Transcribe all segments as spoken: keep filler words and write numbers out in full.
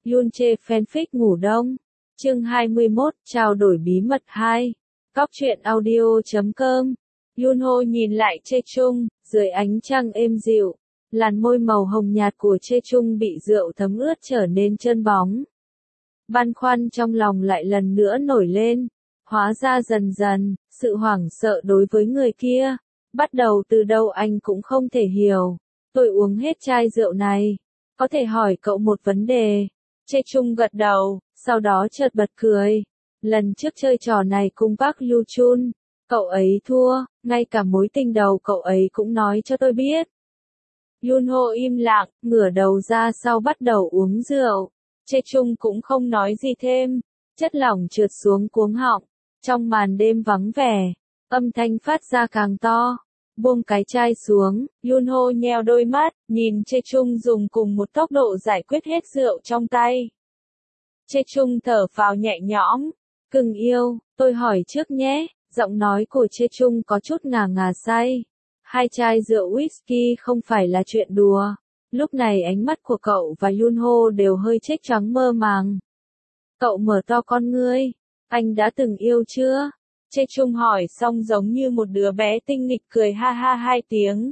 Yoon chê fanfic ngủ đông. Chương hai mươi mốt, trao đổi bí mật hai. Cóc truyện audio chấm com. Yoonho nhìn lại Chae Chung, dưới ánh trăng êm dịu, làn môi màu hồng nhạt của Chae Chung bị rượu thấm ướt trở nên trơn bóng. Băn khoăn trong lòng lại lần nữa nổi lên. Hóa ra dần dần, sự hoảng sợ đối với người kia, bắt đầu từ đâu anh cũng không thể hiểu. Tôi uống hết chai rượu này, có thể hỏi cậu một vấn đề. Chae Chung gật đầu, sau đó chợt bật cười. Lần trước chơi trò này cùng Park Yoo Chun, cậu ấy thua, ngay cả mối tình đầu cậu ấy cũng nói cho tôi biết. Yoonho im lặng, ngửa đầu ra sau bắt đầu uống rượu. Chae Chung cũng không nói gì thêm, chất lỏng trượt xuống cuống họng. Trong màn đêm vắng vẻ, âm thanh phát ra càng to. Buông cái chai xuống, Yoonho nheo đôi mắt, nhìn Chae Chung dùng cùng một tốc độ giải quyết hết rượu trong tay. Chae Chung thở phào nhẹ nhõm. Cưng yêu, tôi hỏi trước nhé. Giọng nói của Chae Chung có chút ngà ngà say. Hai chai rượu whisky không phải là chuyện đùa. Lúc này ánh mắt của cậu và Yoonho đều hơi chếch choáng mơ màng. Cậu mở to con ngươi. Anh đã từng yêu chưa? Chae Chung hỏi xong giống như một đứa bé tinh nghịch cười ha ha hai tiếng.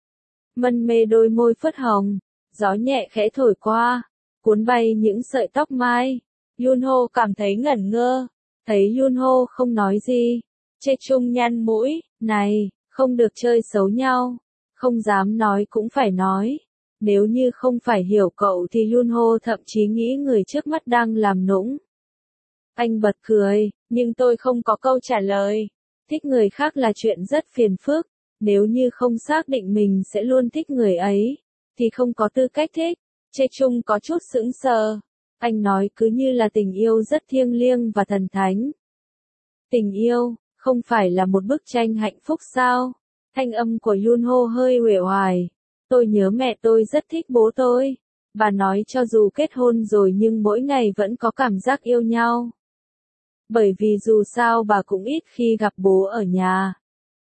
Mân mê đôi môi phớt hồng, gió nhẹ khẽ thổi qua, cuốn bay những sợi tóc mai. Yoonho cảm thấy ngẩn ngơ, thấy Yoonho không nói gì. Chae Chung nhăn mũi, này, không được chơi xấu nhau, không dám nói cũng phải nói. Nếu như không phải hiểu cậu thì Yoonho thậm chí nghĩ người trước mắt đang làm nũng. Anh bật cười, nhưng tôi không có câu trả lời. Thích người khác là chuyện rất phiền phức, nếu như không xác định mình sẽ luôn thích người ấy, thì không có tư cách thích. Chae Chung có chút sững sờ. Anh nói cứ như là tình yêu rất thiêng liêng và thần thánh. Tình yêu, không phải là một bức tranh hạnh phúc sao? Thanh âm của Yoonho hơi uể oải. Tôi nhớ mẹ tôi rất thích bố tôi. Bà nói cho dù kết hôn rồi nhưng mỗi ngày vẫn có cảm giác yêu nhau. Bởi vì dù sao bà cũng ít khi gặp bố ở nhà.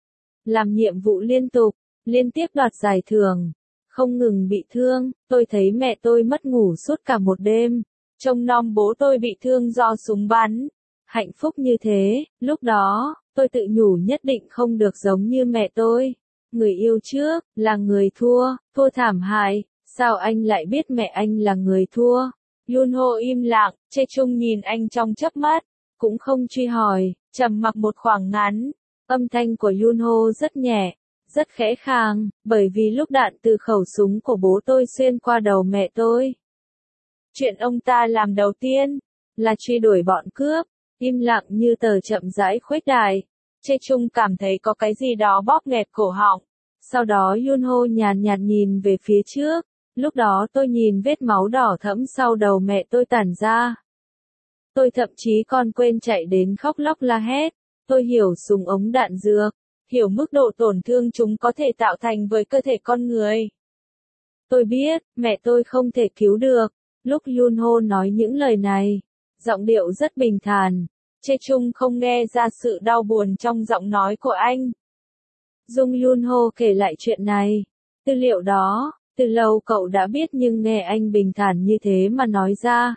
Làm nhiệm vụ liên tục, liên tiếp đoạt giải thưởng, không ngừng bị thương, tôi thấy mẹ tôi mất ngủ suốt cả một đêm. Trông nom bố tôi bị thương do súng bắn. Hạnh phúc như thế, lúc đó, tôi tự nhủ nhất định không được giống như mẹ tôi. Người yêu trước, là người thua, thua thảm hại, sao anh lại biết mẹ anh là người thua? Yoonho im lặng, Chae Chung nhìn anh trong chớp mắt, cũng không truy hỏi, trầm mặc một khoảng ngắn. Âm thanh của Yoonho rất nhẹ, rất khẽ khàng, bởi vì lúc đạn từ khẩu súng của bố tôi xuyên qua đầu mẹ tôi. Chuyện ông ta làm đầu tiên, là truy đuổi bọn cướp. Im lặng như tờ chậm rãi khuếch đại. Chae Chung cảm thấy có cái gì đó bóp nghẹt cổ họng. Sau đó Yoonho nhàn nhạt nhìn về phía trước. Lúc đó tôi nhìn vết máu đỏ thẫm sau đầu mẹ tôi tản ra. Tôi thậm chí còn quên chạy đến khóc lóc la hét. Tôi hiểu súng ống đạn dược, hiểu mức độ tổn thương chúng có thể tạo thành với cơ thể con người. Tôi biết, mẹ tôi không thể cứu được. Lúc Yoonho nói những lời này, giọng điệu rất bình thản. Chae Chung không nghe ra sự đau buồn trong giọng nói của anh. Dung Yoonho kể lại chuyện này. Tư liệu đó, từ lâu cậu đã biết nhưng nghe anh bình thản như thế mà nói ra.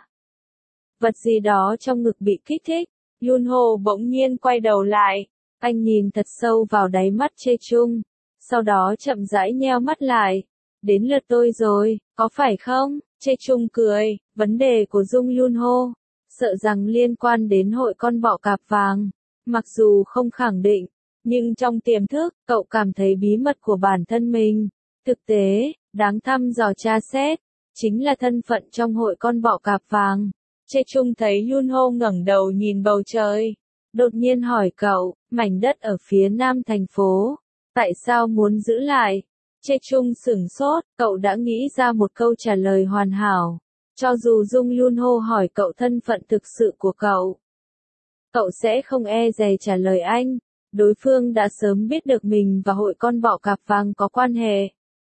Vật gì đó trong ngực bị kích thích. Yoonho bỗng nhiên quay đầu lại. Anh nhìn thật sâu vào đáy mắt Chae Chung. Sau đó chậm rãi nheo mắt lại. Đến lượt tôi rồi, có phải không? Chae Chung cười, vấn đề của Dung Yoonho, sợ rằng liên quan đến hội con bọ cạp vàng. Mặc dù không khẳng định, nhưng trong tiềm thức, cậu cảm thấy bí mật của bản thân mình. Thực tế, đáng thăm dò tra xét, chính là thân phận trong hội con bọ cạp vàng. Chae Chung thấy Yoonho ngẩng đầu nhìn bầu trời. Đột nhiên hỏi cậu, mảnh đất ở phía nam thành phố, tại sao muốn giữ lại? Chae Chung sửng sốt, cậu đã nghĩ ra một câu trả lời hoàn hảo. Cho dù Dung Yoonho hỏi cậu thân phận thực sự của cậu, cậu sẽ không e dè trả lời anh. Đối phương đã sớm biết được mình và hội con bọ cạp vàng có quan hệ.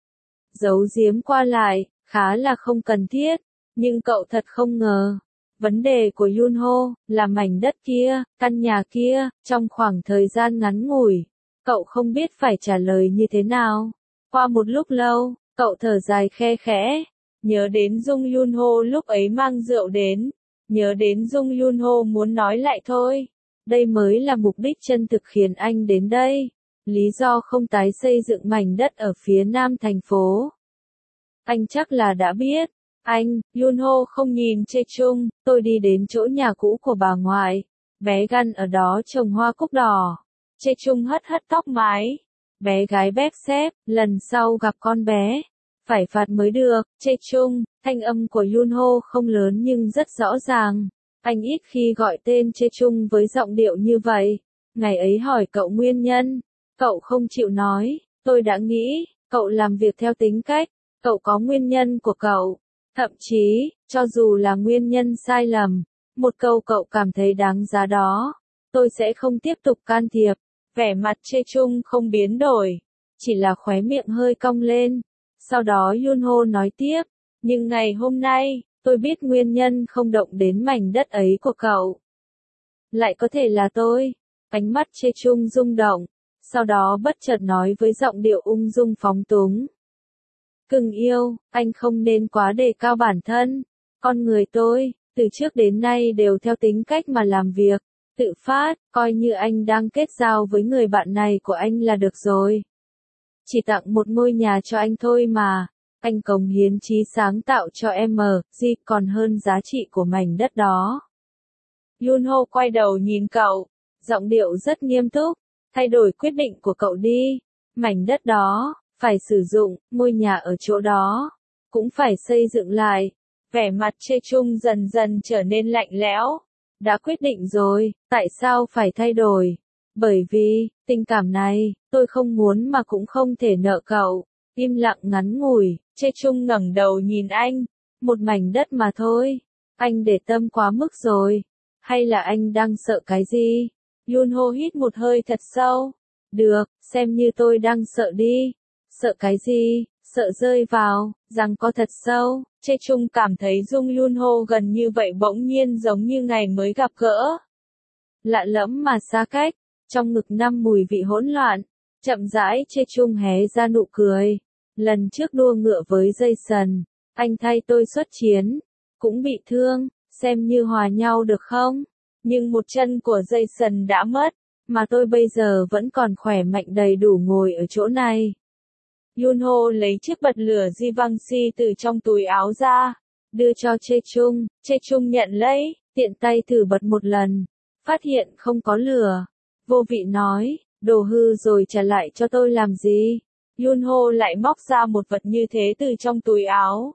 Giấu giếm qua lại, khá là không cần thiết. Nhưng cậu thật không ngờ. Vấn đề của Yoonho, là mảnh đất kia, căn nhà kia, trong khoảng thời gian ngắn ngủi. Cậu không biết phải trả lời như thế nào. Qua một lúc lâu, cậu thở dài khe khẽ. nhớ đến Dung Yunho lúc ấy mang rượu đến, nhớ đến Dung Yunho muốn nói lại thôi. Đây mới là mục đích chân thực khiến anh đến đây, lý do không tái xây dựng mảnh đất ở phía nam thành phố. Anh chắc là đã biết. Anh, Yunho không nhìn Chae-chung, tôi đi đến chỗ nhà cũ của bà ngoại. Bé Gan ở đó trồng hoa cúc đỏ. Chae-chung hất hất tóc mái. Bé gái bép xép, lần sau gặp con bé, phải phạt mới được. Chae-chung, thanh âm của Yunho không lớn nhưng rất rõ ràng. Anh ít khi gọi tên Chae-chung với giọng điệu như vậy. Ngày ấy hỏi cậu nguyên nhân, cậu không chịu nói. Tôi đã nghĩ, cậu làm việc theo tính cách, cậu có nguyên nhân của cậu. Thậm chí, cho dù là nguyên nhân sai lầm, một câu cậu cảm thấy đáng giá đó, tôi sẽ không tiếp tục can thiệp. Vẻ mặt Chae-chung không biến đổi, chỉ là khóe miệng hơi cong lên. Sau đó Yunho nói tiếp, nhưng ngày hôm nay, tôi biết nguyên nhân không động đến mảnh đất ấy của cậu. Lại có thể là tôi. Ánh mắt Chae-chung rung động, sau đó bất chợt nói với giọng điệu ung dung phóng túng. Cưng yêu, anh không nên quá đề cao bản thân. Con người tôi, từ trước đến nay đều theo tính cách mà làm việc, tự phát, coi như anh đang kết giao với người bạn này của anh là được rồi. Chỉ tặng một ngôi nhà cho anh thôi mà, anh cống hiến trí sáng tạo cho em gì còn hơn giá trị của mảnh đất đó. Yunho quay đầu nhìn cậu, giọng điệu rất nghiêm túc, thay đổi quyết định của cậu đi, mảnh đất đó, phải sử dụng, ngôi nhà ở chỗ đó, cũng phải xây dựng lại. Vẻ mặt Chae-chung dần dần trở nên lạnh lẽo. Đã quyết định rồi, tại sao phải thay đổi? Bởi vì, tình cảm này, tôi không muốn mà cũng không thể nợ cậu. Im lặng ngắn ngủi, Chae-chung ngẩng đầu nhìn anh. Một mảnh đất mà thôi. Anh để tâm quá mức rồi. Hay là anh đang sợ cái gì? Yunho hít một hơi thật sâu. Được, xem như tôi đang sợ đi. Sợ cái gì? Sợ rơi vào, rằng có thật sâu. Chae-chung cảm thấy Dung Yunho gần như vậy bỗng nhiên giống như ngày mới gặp gỡ. Lạ lẫm mà xa cách, trong ngực năm mùi vị hỗn loạn. Chậm rãi Chae-chung hé ra nụ cười. Lần trước đua ngựa với Jason, anh thay tôi xuất chiến, cũng bị thương, xem như hòa nhau được không? Nhưng một chân của Jason đã mất, mà tôi bây giờ vẫn còn khỏe mạnh đầy đủ ngồi ở chỗ này. Yunho lấy chiếc bật lửa Givenchy từ trong túi áo ra, đưa cho Chae-chung. Chae-chung nhận lấy, tiện tay thử bật một lần, phát hiện không có lửa. Vô vị nói, đồ hư rồi trả lại cho tôi làm gì? Yunho lại móc ra một vật như thế từ trong túi áo.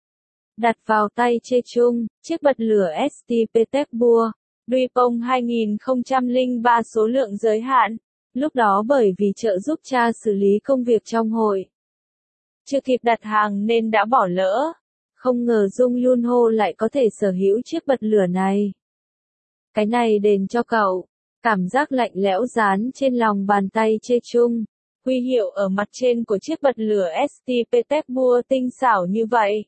Đặt vào tay Chae-chung, chiếc bật lửa ét tê Petersburg, Dupont hai không không ba số lượng giới hạn. Lúc đó bởi vì trợ giúp cha xử lý công việc trong hội, chưa kịp đặt hàng nên đã bỏ lỡ. Không ngờ Dung Yunho lại có thể sở hữu chiếc bật lửa này. Cái này đền cho cậu. Cảm giác lạnh lẽo dán trên lòng bàn tay Chae-chung. Huy hiệu ở mặt trên của chiếc bật lửa ét tê Petersburg tinh xảo như vậy.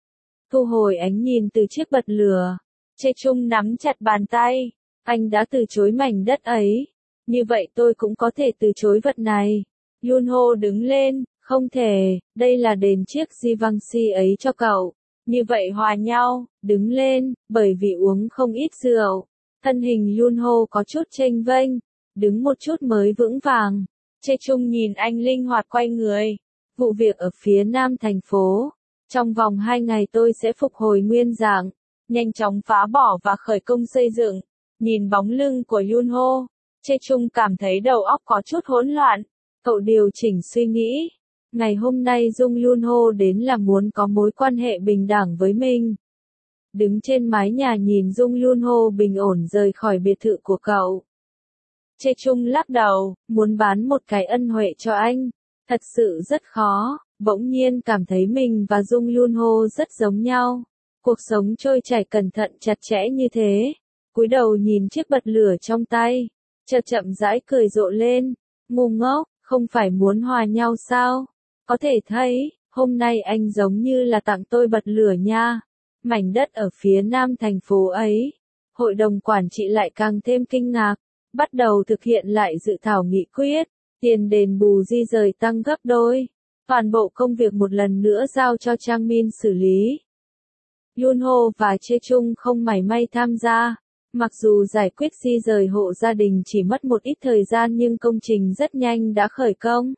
Thu hồi ánh nhìn từ chiếc bật lửa, Chae-chung nắm chặt bàn tay. Anh đã từ chối mảnh đất ấy. Như vậy tôi cũng có thể từ chối vật này. Yunho đứng lên, không thể, đây là đền chiếc Givenchy ấy cho cậu. Như vậy hòa nhau, đứng lên, bởi vì uống không ít rượu. Thân hình Yunho có chút chênh vênh, đứng một chút mới vững vàng. Chae-chung nhìn anh linh hoạt quay người. Vụ việc ở phía nam thành phố. Trong vòng hai ngày tôi sẽ phục hồi nguyên dạng, nhanh chóng phá bỏ và khởi công xây dựng. Nhìn bóng lưng của Yunho, Chae-chung cảm thấy đầu óc có chút hỗn loạn. Cậu điều chỉnh suy nghĩ. Ngày hôm nay Dung Yunho đến là muốn có mối quan hệ bình đẳng với mình. Đứng trên mái nhà nhìn Dung Yunho bình ổn rời khỏi biệt thự của cậu. Chae-chung lắc đầu, muốn bán một cái ân huệ cho anh. Thật sự rất khó, bỗng nhiên cảm thấy mình và Dung Yunho rất giống nhau. Cuộc sống trôi chảy cẩn thận chặt chẽ như thế. Cúi đầu nhìn chiếc bật lửa trong tay, chợt chậm rãi cười rộ lên. Ngu ngốc, không phải muốn hòa nhau sao? Có thể thấy, hôm nay anh giống như là tặng tôi bật lửa nha. Mảnh đất ở phía nam thành phố ấy. Hội đồng quản trị lại càng thêm kinh ngạc, bắt đầu thực hiện lại dự thảo nghị quyết, tiền đền bù di rời tăng gấp đôi. Toàn bộ công việc một lần nữa giao cho Chang Min xử lý. Yunho và Chae Chung không mảy may tham gia. Mặc dù giải quyết di rời hộ gia đình chỉ mất một ít thời gian nhưng công trình rất nhanh đã khởi công.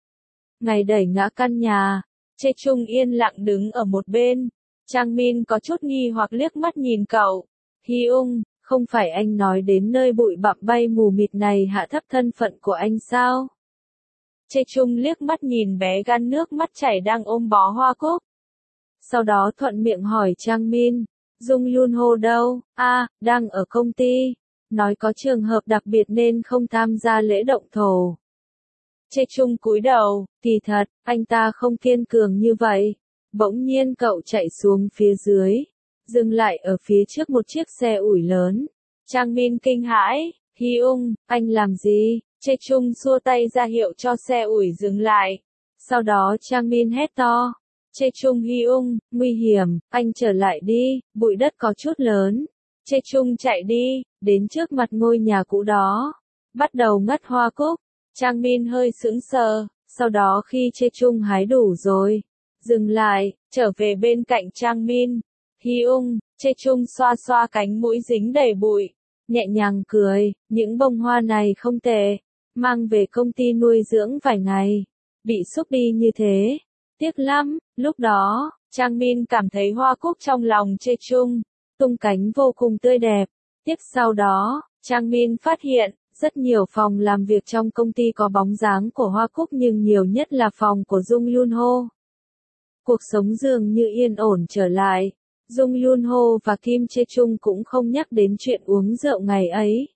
Ngày đẩy ngã căn nhà, Chae Chung yên lặng đứng ở một bên. Chang Min có chút nghi hoặc liếc mắt nhìn cậu. Hyung, không phải anh nói đến nơi bụi bặm bay mù mịt này hạ thấp thân phận của anh sao? Chae Chung liếc mắt nhìn bé gan nước mắt chảy đang ôm bó hoa cúc. Sau đó thuận miệng hỏi Chang Min, Dung Yunho đâu? A, à, đang ở công ty. Nói có trường hợp đặc biệt nên không tham gia lễ động thổ. Chae Chung cúi đầu, kỳ thật, anh ta không kiên cường như vậy. Bỗng nhiên cậu chạy xuống phía dưới, dừng lại ở phía trước một chiếc xe ủi lớn. Chang Min kinh hãi, Hyung, anh làm gì? Chae Chung xua tay ra hiệu cho xe ủi dừng lại. Sau đó Chang Min hét to. Chae Chung Hyung, nguy hiểm, anh trở lại đi, bụi đất có chút lớn. Chae Chung chạy đi, đến trước mặt ngôi nhà cũ đó. Bắt đầu ngắt hoa cúc. Chang Min hơi sững sờ, sau đó khi Chae Chung hái đủ rồi, dừng lại, trở về bên cạnh Chang Min. Hyung, Chae Chung xoa xoa cánh mũi dính đầy bụi, nhẹ nhàng cười, những bông hoa này không tệ, mang về công ty nuôi dưỡng vài ngày, bị xúc đi như thế, tiếc lắm. Lúc đó, Chang Min cảm thấy hoa cúc trong lòng Chae Chung, tung cánh vô cùng tươi đẹp. Tiếp sau đó, Chang Min phát hiện, rất nhiều phòng làm việc trong công ty có bóng dáng của hoa cúc nhưng nhiều nhất là phòng của Dung Yunho. Cuộc sống dường như yên ổn trở lại. Dung Yunho và Kim Chae Chung cũng không nhắc đến chuyện uống rượu ngày ấy.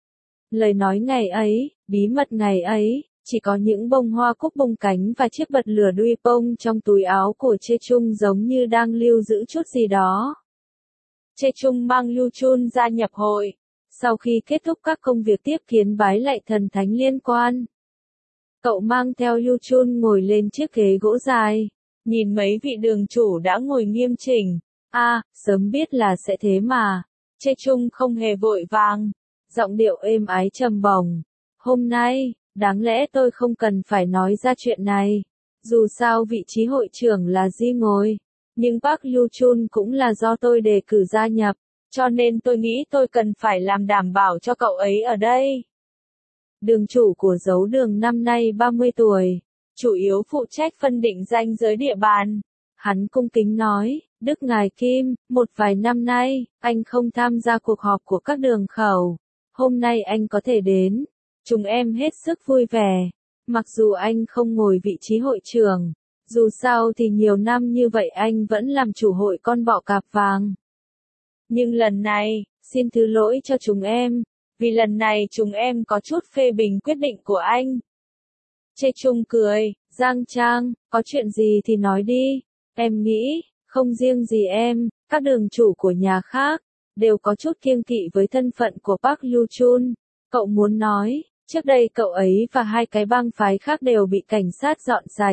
Lời nói ngày ấy, bí mật ngày ấy, chỉ có những bông hoa cúc bung cánh và chiếc bật lửa đuôi bông trong túi áo của Chae Chung giống như đang lưu giữ chút gì đó. Chae Chung mang Yu Chun gia nhập hội. Sau khi kết thúc các công việc tiếp kiến bái lạy thần thánh liên quan, cậu mang theo Yu Chun ngồi lên chiếc ghế gỗ dài, nhìn mấy vị đường chủ đã ngồi nghiêm chỉnh. A, à, sớm biết là sẽ thế mà. Chae Chung không hề vội vàng, giọng điệu êm ái trầm bổng. Hôm nay, đáng lẽ tôi không cần phải nói ra chuyện này. Dù sao vị trí hội trưởng là Di ngồi, nhưng Park Yu Chun cũng là do tôi đề cử gia nhập, cho nên tôi nghĩ tôi cần phải làm đảm bảo cho cậu ấy ở đây. Đường chủ của dấu đường năm nay ba mươi tuổi, chủ yếu phụ trách phân định ranh giới địa bàn. Hắn cung kính nói, Đức Ngài Kim, một vài năm nay, anh không tham gia cuộc họp của các đường khẩu. Hôm nay anh có thể đến. Chúng em hết sức vui vẻ. Mặc dù anh không ngồi vị trí hội trưởng, dù sao thì nhiều năm như vậy anh vẫn làm chủ hội con bọ cạp vàng. Nhưng lần này, xin thứ lỗi cho chúng em, vì lần này chúng em có chút phê bình quyết định của anh. Chae Chung cười, Giang Trang, có chuyện gì thì nói đi. Em nghĩ, không riêng gì em, các đường chủ của nhà khác, đều có chút kiêng kỵ với thân phận của Park Yu Chun. Cậu muốn nói, trước đây cậu ấy và hai cái bang phái khác đều bị cảnh sát dọn sạch.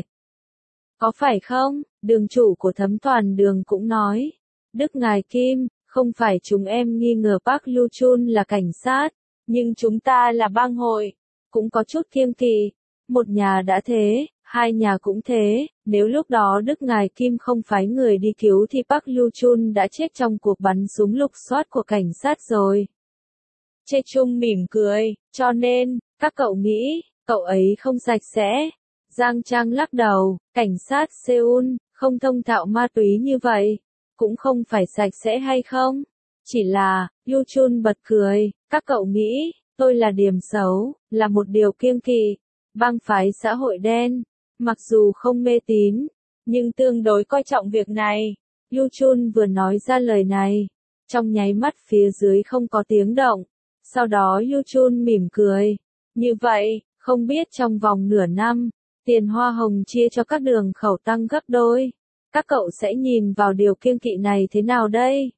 Có phải không? Đường chủ của Thấm Toàn Đường cũng nói. Đức Ngài Kim, không phải chúng em nghi ngờ Park Yu Chun là cảnh sát, nhưng chúng ta là bang hội, cũng có chút kiêng kỵ. Một nhà đã thế, hai nhà cũng thế, nếu lúc đó Đức Ngài Kim không phái người đi cứu thì Park Yu Chun đã chết trong cuộc bắn súng lục soát của cảnh sát rồi. Chae Chung mỉm cười, cho nên, các cậu nghĩ, cậu ấy không sạch sẽ. Giang Trang lắc đầu, cảnh sát Seoul, không thông thạo ma túy như vậy, cũng không phải sạch sẽ hay không? Chỉ là, Yu Chun bật cười, các cậu nghĩ, tôi là điểm xấu, là một điều kiêng kỵ. Bang phái xã hội đen, mặc dù không mê tín, nhưng tương đối coi trọng việc này. Yu Chun vừa nói ra lời này, trong nháy mắt phía dưới không có tiếng động. Sau đó Yu Chun mỉm cười. Như vậy, không biết trong vòng nửa năm, tiền hoa hồng chia cho các đường khẩu tăng gấp đôi. Các cậu sẽ nhìn vào điều kiêng kỵ này thế nào đây?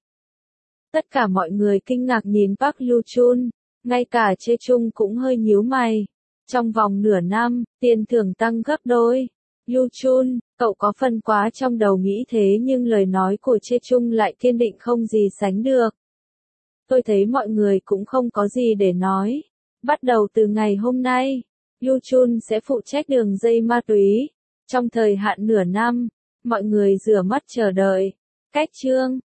Tất cả mọi người kinh ngạc nhìn Park Yu Chun, ngay cả Chae Chung cũng hơi nhíu mày. Trong vòng nửa năm, tiền thưởng tăng gấp đôi. Yu Chun, cậu có phần quá trong đầu nghĩ thế nhưng lời nói của Chae Chung lại kiên định không gì sánh được. Tôi thấy mọi người cũng không có gì để nói. Bắt đầu từ ngày hôm nay, Yu Chun sẽ phụ trách đường dây ma túy. Trong thời hạn nửa năm, mọi người rửa mắt chờ đợi. Cách chương